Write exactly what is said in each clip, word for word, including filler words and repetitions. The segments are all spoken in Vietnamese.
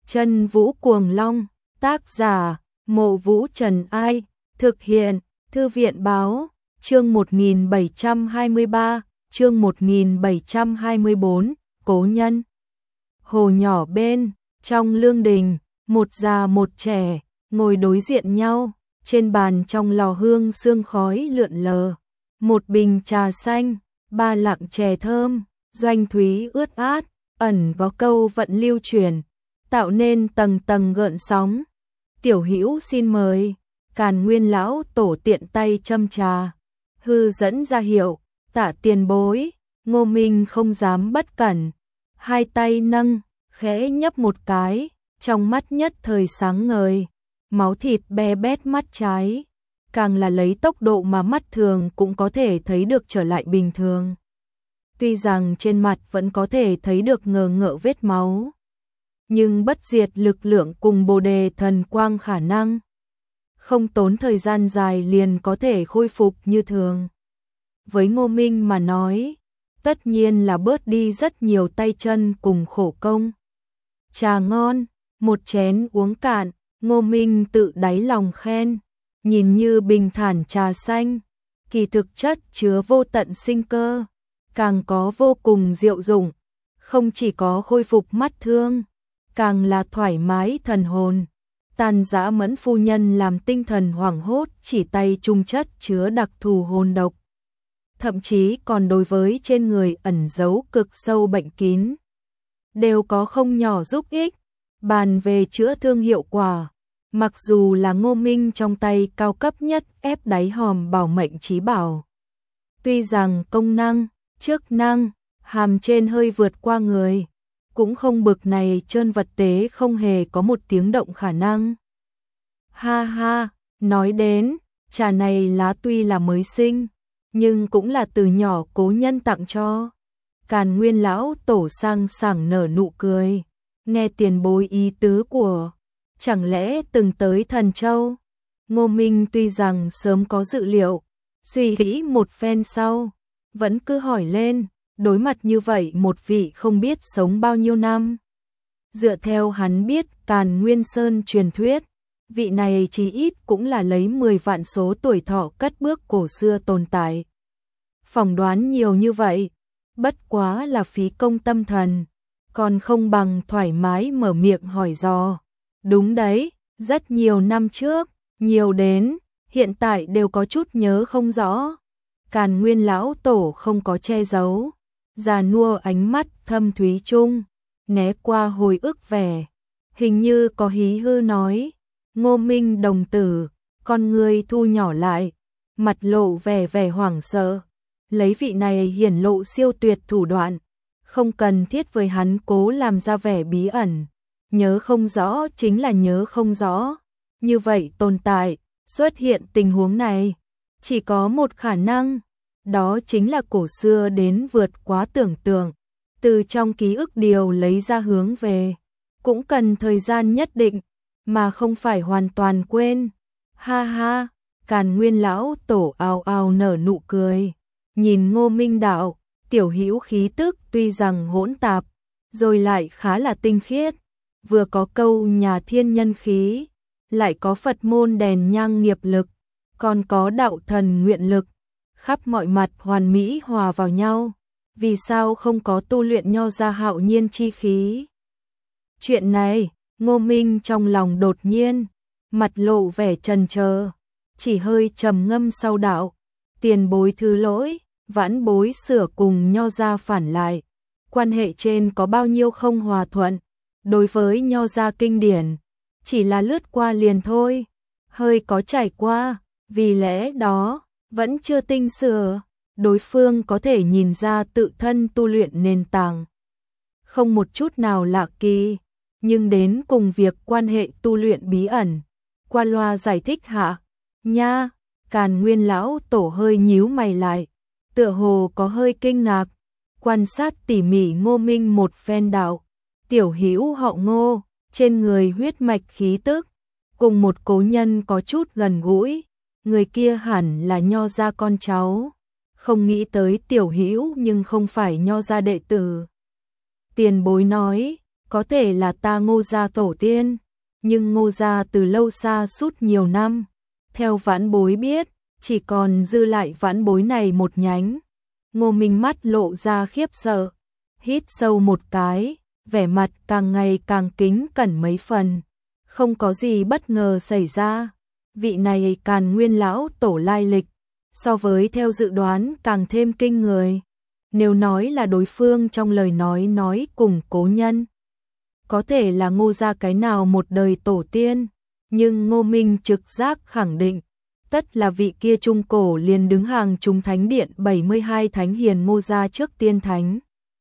Chân Vũ Cuồng Long, tác giả, Mộ Vũ Trần Ai, thực hiện, Thư viện Báo, chương một nghìn bảy trăm hai mươi ba, chương một nghìn bảy trăm hai mươi bốn, Cố Nhân. Hồ nhỏ bên, trong lương đình, một già một trẻ, ngồi đối diện nhau, trên bàn trong lò hương sương khói lượn lờ, một bình trà xanh, ba lạng chè thơm, doanh thúy ướt át, ẩn có câu vận lưu truyền, tạo nên tầng tầng gợn sóng. Tiểu Hữu xin mời. Càn Nguyên lão tổ tiện tay châm trà, hư dẫn ra hiệu, Tạ tiền bối. Ngô Minh không dám bất cẩn, hai tay nâng, khẽ nhấp một cái, trong mắt nhất thời sáng ngời, máu thịt be bét mắt trái, càng là lấy tốc độ mà mắt thường cũng có thể thấy được trở lại bình thường. Tuy rằng trên mặt vẫn có thể thấy được ngờ ngợ vết máu, nhưng bất diệt lực lượng cùng Bồ Đề thần quang khả năng không tốn thời gian dài liền có thể khôi phục như thường. Với Ngô Minh mà nói, tất nhiên là bớt đi rất nhiều tay chân cùng khổ công. Trà ngon, một chén uống cạn, Ngô Minh tự đáy lòng khen, nhìn như bình thản trà xanh, kỳ thực chất chứa vô tận sinh cơ, càng có vô cùng diệu dụng, không chỉ có khôi phục mắt thương, càng là thoải mái thần hồn. Tàn Dã Mẫn phu nhân làm tinh thần hoảng hốt chỉ tay chung chất chứa đặc thù hồn độc, thậm chí còn đối với trên người ẩn giấu cực sâu bệnh kín, đều có không nhỏ giúp ích. Bàn về chữa thương hiệu quả, mặc dù là Ngô Minh trong tay cao cấp nhất ép đáy hòm bảo mệnh chí bảo, tuy rằng công năng, chức năng, hàm trên hơi vượt qua người, cũng không bực này trơn vật tế không hề có một tiếng động khả năng. Ha ha, nói đến, trà này lá tuy là mới sinh, nhưng cũng là từ nhỏ cố nhân tặng cho. Càn Nguyên lão tổ sang sảng nở nụ cười, nghe tiền bối ý tứ của, chẳng lẽ từng tới Thần Châu? Ngô Minh tuy rằng sớm có dự liệu, suy nghĩ một phen sau, vẫn cứ hỏi lên, đối mặt như vậy một vị không biết sống bao nhiêu năm. Dựa theo hắn biết Càn Nguyên Sơn truyền thuyết, vị này chí ít cũng là lấy mười vạn số tuổi thọ cất bước cổ xưa tồn tại. Phỏng đoán nhiều như vậy, bất quá là phí công tâm thần, còn không bằng thoải mái mở miệng hỏi dò. Đúng đấy, rất nhiều năm trước, nhiều đến, hiện tại đều có chút nhớ không rõ. Càn Nguyên lão tổ không có che giấu, già nua ánh mắt thâm thúy chung, né qua hồi ức vẻ, hình như có hí hư nói. Ngô Minh đồng tử, con người thu nhỏ lại, mặt lộ vẻ vẻ hoảng sợ, lấy vị này hiển lộ siêu tuyệt thủ đoạn, không cần thiết với hắn cố làm ra vẻ bí ẩn, nhớ không rõ chính là nhớ không rõ. Như vậy tồn tại, xuất hiện tình huống này, chỉ có một khả năng, đó chính là cổ xưa đến vượt quá tưởng tượng, từ trong ký ức điều lấy ra hướng về, cũng cần thời gian nhất định, mà không phải hoàn toàn quên. Ha ha, Càn Nguyên lão tổ ào ào nở nụ cười, nhìn Ngô Minh đạo, Tiểu Hữu khí tức tuy rằng hỗn tạp, rồi lại khá là tinh khiết, vừa có câu nhà thiên nhân khí, lại có Phật môn đèn nhang nghiệp lực, còn có đạo thần nguyện lực, khắp mọi mặt hoàn mỹ hòa vào nhau, vì sao không có tu luyện nho ra hạo nhiên chi khí? Chuyện này, Ngô Minh trong lòng đột nhiên, mặt lộ vẻ chần chờ, chỉ hơi trầm ngâm sau đạo, tiền bối thứ lỗi, vãn bối sửa cùng nho gia phản lại, quan hệ trên có bao nhiêu không hòa thuận, đối với nho gia kinh điển, chỉ là lướt qua liền thôi, hơi có trải qua, vì lẽ đó, vẫn chưa tinh sửa, đối phương có thể nhìn ra tự thân tu luyện nền tảng, không một chút nào lạ kỳ, nhưng đến cùng việc quan hệ tu luyện bí ẩn, qua loa giải thích hạ, nha. Càn Nguyên lão tổ hơi nhíu mày lại, tựa hồ có hơi kinh ngạc, quan sát tỉ mỉ Ngô Minh một phen đạo, Tiểu Hữu họ Ngô, trên người huyết mạch khí tức, cùng một cố nhân có chút gần gũi, người kia hẳn là nho gia con cháu, không nghĩ tới Tiểu Hữu nhưng không phải nho gia đệ tử. Tiền bối nói, có thể là ta Ngô gia tổ tiên, nhưng Ngô gia từ lâu xa sút nhiều năm. Theo vãn bối biết, chỉ còn dư lại vãn bối này một nhánh. Ngô Minh mắt lộ ra khiếp sợ, hít sâu một cái, vẻ mặt càng ngày càng kính cẩn mấy phần. Không có gì bất ngờ xảy ra, vị này Càn Nguyên lão tổ lai lịch, so với theo dự đoán càng thêm kinh người. Nếu nói là đối phương trong lời nói nói cùng cố nhân, có thể là Ngô gia cái nào một đời tổ tiên, nhưng Ngô Minh trực giác khẳng định, tất là vị kia trung cổ liền đứng hàng chúng thánh điện bảy mươi hai thánh hiền Ngô gia trước tiên thánh.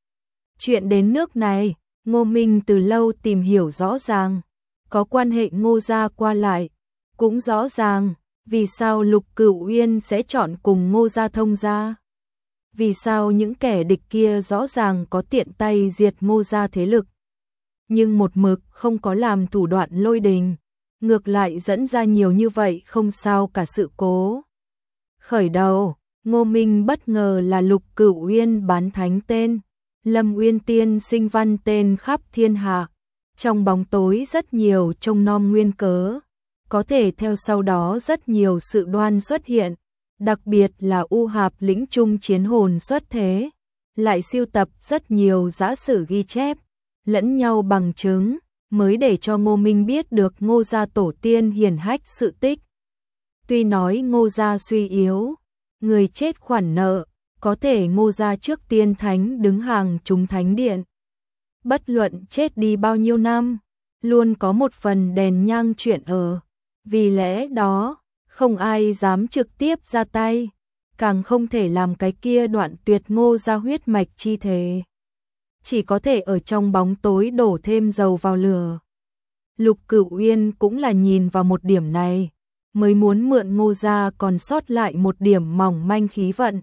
Chuyện đến nước này, Ngô Minh từ lâu tìm hiểu rõ ràng, có quan hệ Ngô gia qua lại, cũng rõ ràng, vì sao Lục Cửu Uyên sẽ chọn cùng Ngô gia thông gia. Vì sao những kẻ địch kia rõ ràng có tiện tay diệt Ngô gia thế lực, nhưng một mực không có làm thủ đoạn lôi đình, ngược lại dẫn ra nhiều như vậy không sao cả sự cố. Khởi đầu, Ngô Minh bất ngờ là Lục Cửu Uyên bán thánh tên, Lâm Uyên tiên sinh văn tên khắp thiên hạ, trong bóng tối rất nhiều trông nom nguyên cớ, có thể theo sau đó rất nhiều sự đoan xuất hiện, đặc biệt là U Hạp lĩnh trung chiến hồn xuất thế, lại sưu tập rất nhiều giả sử ghi chép, lẫn nhau bằng chứng, mới để cho Ngô Minh biết được Ngô gia tổ tiên hiển hách sự tích. Tuy nói Ngô gia suy yếu, người chết khoản nợ, có thể Ngô gia trước tiên thánh đứng hàng chúng thánh điện. Bất luận chết đi bao nhiêu năm, luôn có một phần đèn nhang chuyện ở. Vì lẽ đó, không ai dám trực tiếp ra tay, càng không thể làm cái kia đoạn tuyệt Ngô gia huyết mạch chi thế. Chỉ có thể ở trong bóng tối đổ thêm dầu vào lửa. Lục Cửu Uyên cũng là nhìn vào một điểm này, mới muốn mượn Ngô gia còn sót lại một điểm mỏng manh khí vận.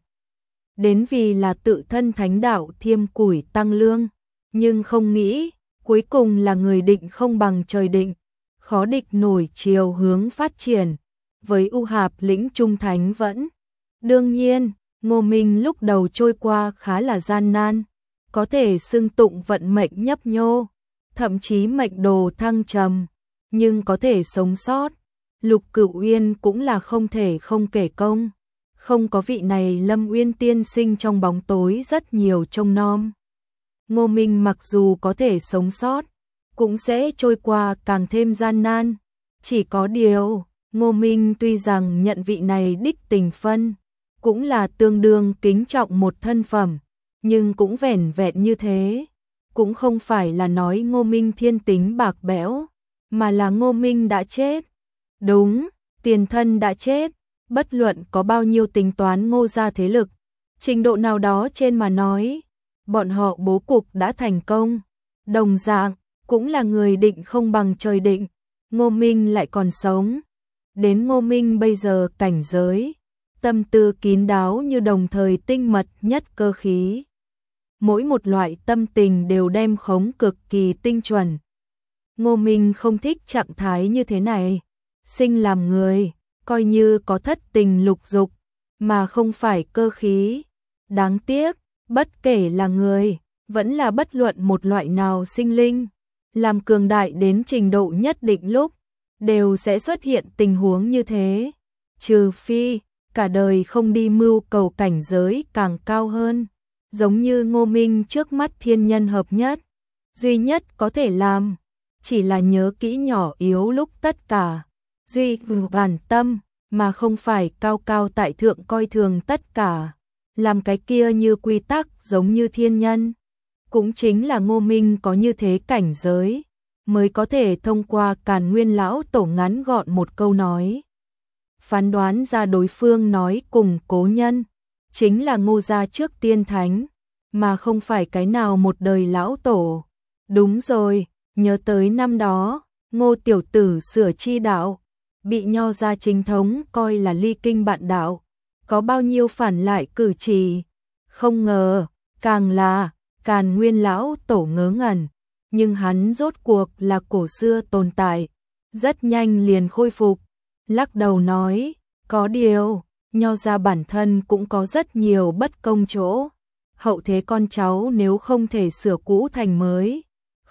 Đến vì là tự thân thánh đạo thiêm củi tăng lương, nhưng không nghĩ, cuối cùng là người định không bằng trời định, khó địch nổi chiều hướng phát triển, với U Hạp lĩnh trung thánh vẫn. Đương nhiên, Ngô Minh lúc đầu trôi qua khá là gian nan, có thể xưng tụng vận mệnh nhấp nhô, thậm chí mệnh đồ thăng trầm, nhưng có thể sống sót. Lục Cửu Uyên cũng là không thể không kể công, không có vị này Lâm Uyên tiên sinh trong bóng tối rất nhiều trông nom. Ngô Minh mặc dù có thể sống sót, cũng sẽ trôi qua càng thêm gian nan. Chỉ có điều, Ngô Minh tuy rằng nhận vị này đích tình phân, cũng là tương đương kính trọng một thân phẩm, nhưng cũng vẻn vẹn như thế. Cũng không phải là nói Ngô Minh thiên tính bạc bẽo, mà là Ngô Minh đã chết. Đúng, tiền thân đã chết, bất luận có bao nhiêu tính toán Ngô gia thế lực, trình độ nào đó trên mà nói, bọn họ bố cục đã thành công. Đồng dạng, cũng là người định không bằng trời định, Ngô Minh lại còn sống. Đến Ngô Minh bây giờ cảnh giới, tâm tư kín đáo như đồng thời tinh mật nhất cơ khí. Mỗi một loại tâm tình đều đem khống cực kỳ tinh chuẩn. Ngô Minh không thích trạng thái như thế này. Sinh làm người, coi như có thất tình lục dục, mà không phải cơ khí. Đáng tiếc, bất kể là người, vẫn là bất luận một loại nào sinh linh, làm cường đại đến trình độ nhất định lúc, đều sẽ xuất hiện tình huống như thế. Trừ phi, cả đời không đi mưu cầu cảnh giới càng cao hơn. Giống như Ngô Minh trước mắt thiên nhân hợp nhất, duy nhất có thể làm, chỉ là nhớ kỹ nhỏ yếu lúc tất cả, duy bản tâm, mà không phải cao cao tại thượng coi thường tất cả, làm cái kia như quy tắc giống như thiên nhân. Cũng chính là Ngô Minh có như thế cảnh giới, mới có thể thông qua Càn Nguyên lão tổ ngắn gọn một câu nói, phán đoán ra đối phương nói cùng cố nhân, chính là Ngô gia trước tiên thánh, mà không phải cái nào một đời lão tổ. Đúng rồi, nhớ tới năm đó, Ngô tiểu tử sửa chi đạo, bị Nho gia chính thống coi là ly kinh bạn đạo, có bao nhiêu phản lại cử chỉ. Không ngờ, càng là Càn Nguyên lão tổ ngớ ngẩn, nhưng hắn rốt cuộc là cổ xưa tồn tại, rất nhanh liền khôi phục, lắc đầu nói, có điều, Nho gia bản thân cũng có rất nhiều bất công chỗ, hậu thế con cháu nếu không thể sửa cũ thành mới,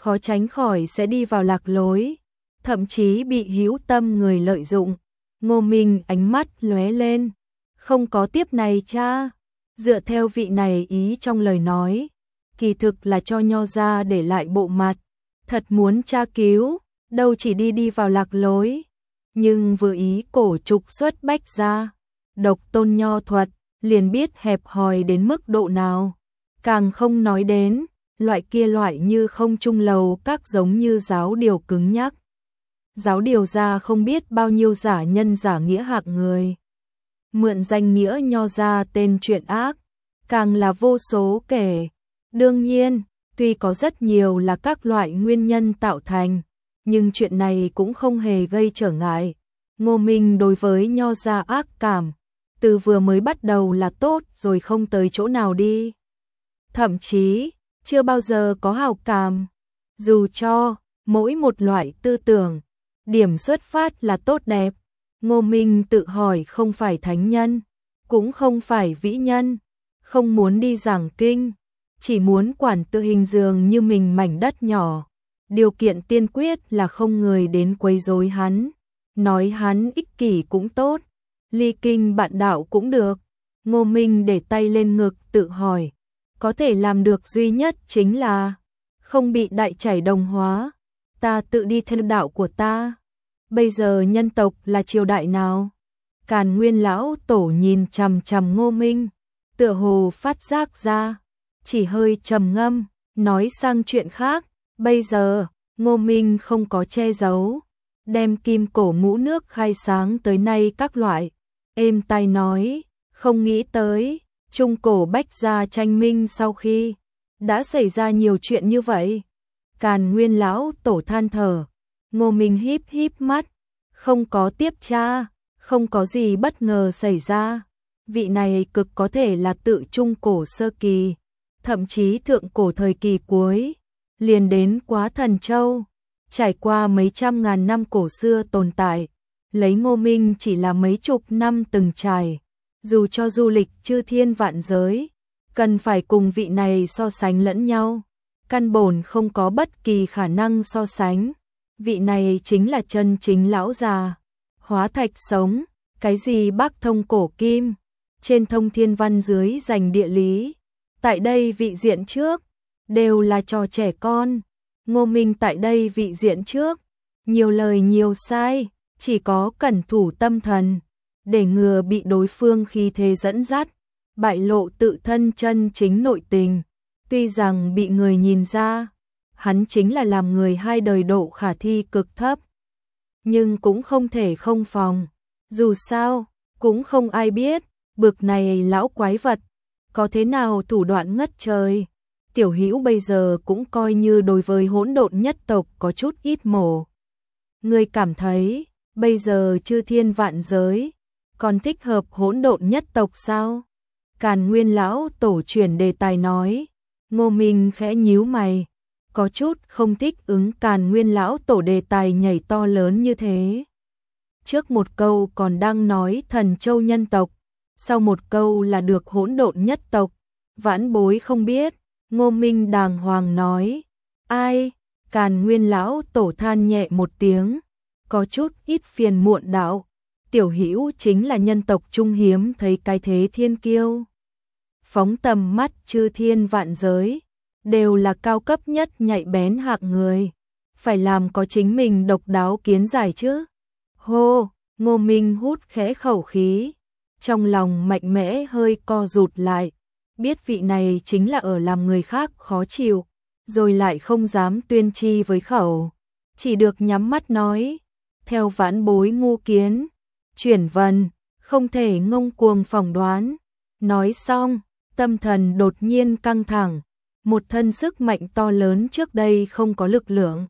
khó tránh khỏi sẽ đi vào lạc lối, thậm chí bị hữu tâm người lợi dụng. Ngô Minh ánh mắt lóe lên, không có tiếp này cha, dựa theo vị này ý trong lời nói, kỳ thực là cho Nho gia để lại bộ mặt, thật muốn tra cứu, đâu chỉ đi đi vào lạc lối, nhưng vừa ý cổ trục xuất Bách gia, độc tôn nho thuật, liền biết hẹp hòi đến mức độ nào, càng không nói đến loại kia loại như không trung lầu các giống như giáo điều cứng nhắc. Giáo điều ra không biết bao nhiêu giả nhân giả nghĩa hạng người, mượn danh nghĩa Nho gia tên chuyện ác, càng là vô số kể. Đương nhiên, tuy có rất nhiều là các loại nguyên nhân tạo thành, nhưng chuyện này cũng không hề gây trở ngại. Ngô Minh đối với Nho gia ác cảm, từ vừa mới bắt đầu là tốt rồi không tới chỗ nào đi. Thậm chí, chưa bao giờ có hảo cảm. Dù cho, mỗi một loại tư tưởng, điểm xuất phát là tốt đẹp. Ngô Minh tự hỏi không phải thánh nhân, cũng không phải vĩ nhân, không muốn đi giảng kinh, chỉ muốn quản tự hình dường như mình mảnh đất nhỏ. Điều kiện tiên quyết là không người đến quấy rối hắn, nói hắn ích kỷ cũng tốt, ly kinh bạn đạo cũng được. Ngô Minh để tay lên ngực tự hỏi, có thể làm được duy nhất chính là không bị đại chảy đồng hóa, ta tự đi theo đạo của ta. Bây giờ nhân tộc là triều đại nào? Càn Nguyên lão tổ nhìn chằm chằm Ngô Minh, tựa hồ phát giác ra, chỉ hơi trầm ngâm, nói sang chuyện khác. Bây giờ, Ngô Minh không có che giấu, đem kim cổ ngũ nước khai sáng tới nay các loại, êm tai nói, không nghĩ tới, trung cổ Bách gia tranh minh sau khi đã xảy ra nhiều chuyện như vậy. Càn Nguyên lão tổ than thở, Ngô Minh híp híp mắt, không có tiếp tra, không có gì bất ngờ xảy ra. Vị này cực có thể là tự trung cổ sơ kỳ, thậm chí thượng cổ thời kỳ cuối, liền đến Quá Thần Châu, trải qua mấy trăm ngàn năm cổ xưa tồn tại, lấy Ngô Minh chỉ là mấy chục năm từng trải, dù cho du lịch chư thiên vạn giới, cần phải cùng vị này so sánh lẫn nhau, căn bổn không có bất kỳ khả năng so sánh. Vị này chính là chân chính lão già, hóa thạch sống, cái gì Bắc thông cổ kim, trên thông thiên văn dưới dành địa lý, tại đây vị diện trước, đều là trò trẻ con. Ngô Minh tại đây vị diện trước, nhiều lời nhiều sai, chỉ có cẩn thủ tâm thần, để ngừa bị đối phương khi thế dẫn dắt, bại lộ tự thân chân chính nội tình. Tuy rằng bị người nhìn ra, hắn chính là làm người hai đời độ khả thi cực thấp, nhưng cũng không thể không phòng. Dù sao, cũng không ai biết, bực này lão quái vật, có thế nào thủ đoạn ngất trời. Tiểu Hữu bây giờ cũng coi như đối với hỗn độn nhất tộc có chút ít mổ. Người cảm thấy, bây giờ chư thiên vạn giới, còn thích hợp hỗn độn nhất tộc sao? Càn Nguyên lão tổ chuyển đề tài nói. Ngô Minh khẽ nhíu mày, có chút không thích ứng Càn Nguyên lão tổ đề tài nhảy to lớn như thế. Trước một câu còn đang nói thần châu nhân tộc, sau một câu là được hỗn độn nhất tộc, vãn bối không biết. Ngô Minh đàng hoàng nói, ai? Càn Nguyên lão tổ than nhẹ một tiếng, có chút ít phiền muộn đạo, Tiểu Hữu chính là nhân tộc trung hiếm thấy cái thế thiên kiêu. Phóng tầm mắt chư thiên vạn giới, đều là cao cấp nhất nhạy bén hạng người, phải làm có chính mình độc đáo kiến giải chứ. Hô, Ngô Minh hút khẽ khẩu khí, trong lòng mạnh mẽ hơi co rụt lại, biết vị này chính là ở làm người khác khó chịu, rồi lại không dám tuyên chi với khẩu, chỉ được nhắm mắt nói, theo vãn bối ngu kiến, chuyển vần, không thể ngông cuồng phỏng đoán. Nói xong, tâm thần đột nhiên căng thẳng, một thân sức mạnh to lớn trước đây không có lực lượng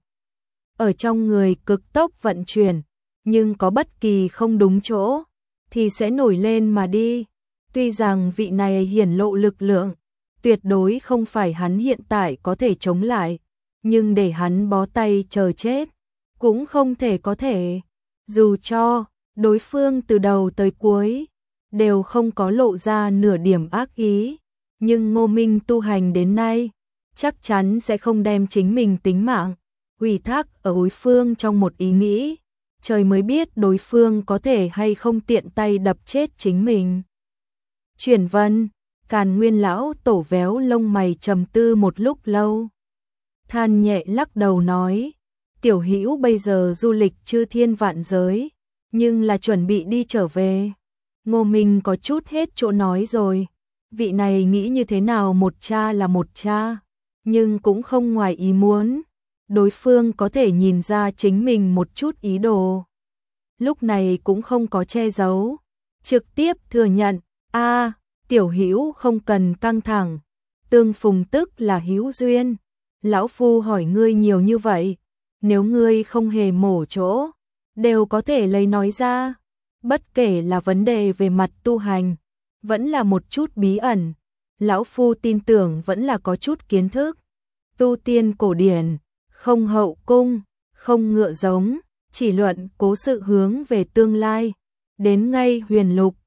ở trong người cực tốc vận chuyển, nhưng có bất kỳ không đúng chỗ thì sẽ nổi lên mà đi. Tuy rằng vị này hiển lộ lực lượng, tuyệt đối không phải hắn hiện tại có thể chống lại, nhưng để hắn bó tay chờ chết, cũng không thể có thể. Dù cho đối phương từ đầu tới cuối đều không có lộ ra nửa điểm ác ý, nhưng Ngô Minh tu hành đến nay, chắc chắn sẽ không đem chính mình tính mạng ủy thác ở đối phương trong một ý nghĩ, trời mới biết đối phương có thể hay không tiện tay đập chết chính mình. Chuyển Vân, Càn Nguyên lão tổ véo lông mày trầm tư một lúc lâu, than nhẹ lắc đầu nói, tiểu hữu bây giờ du lịch chư thiên vạn giới, nhưng là chuẩn bị đi trở về. Ngô Minh có chút hết chỗ nói rồi, vị này nghĩ như thế nào một cha là một cha, nhưng cũng không ngoài ý muốn, đối phương có thể nhìn ra chính mình một chút ý đồ. Lúc này cũng không có che giấu, trực tiếp thừa nhận, a tiểu hữu không cần căng thẳng, tương phùng tức là hữu duyên, lão phu hỏi ngươi nhiều như vậy, nếu ngươi không hề mổ chỗ, đều có thể lấy nói ra, bất kể là vấn đề về mặt tu hành, vẫn là một chút bí ẩn, lão phu tin tưởng vẫn là có chút kiến thức. Tu tiên cổ điển, không hậu cung, không ngựa giống, chỉ luận cố sự hướng về tương lai, đến ngay huyền lục,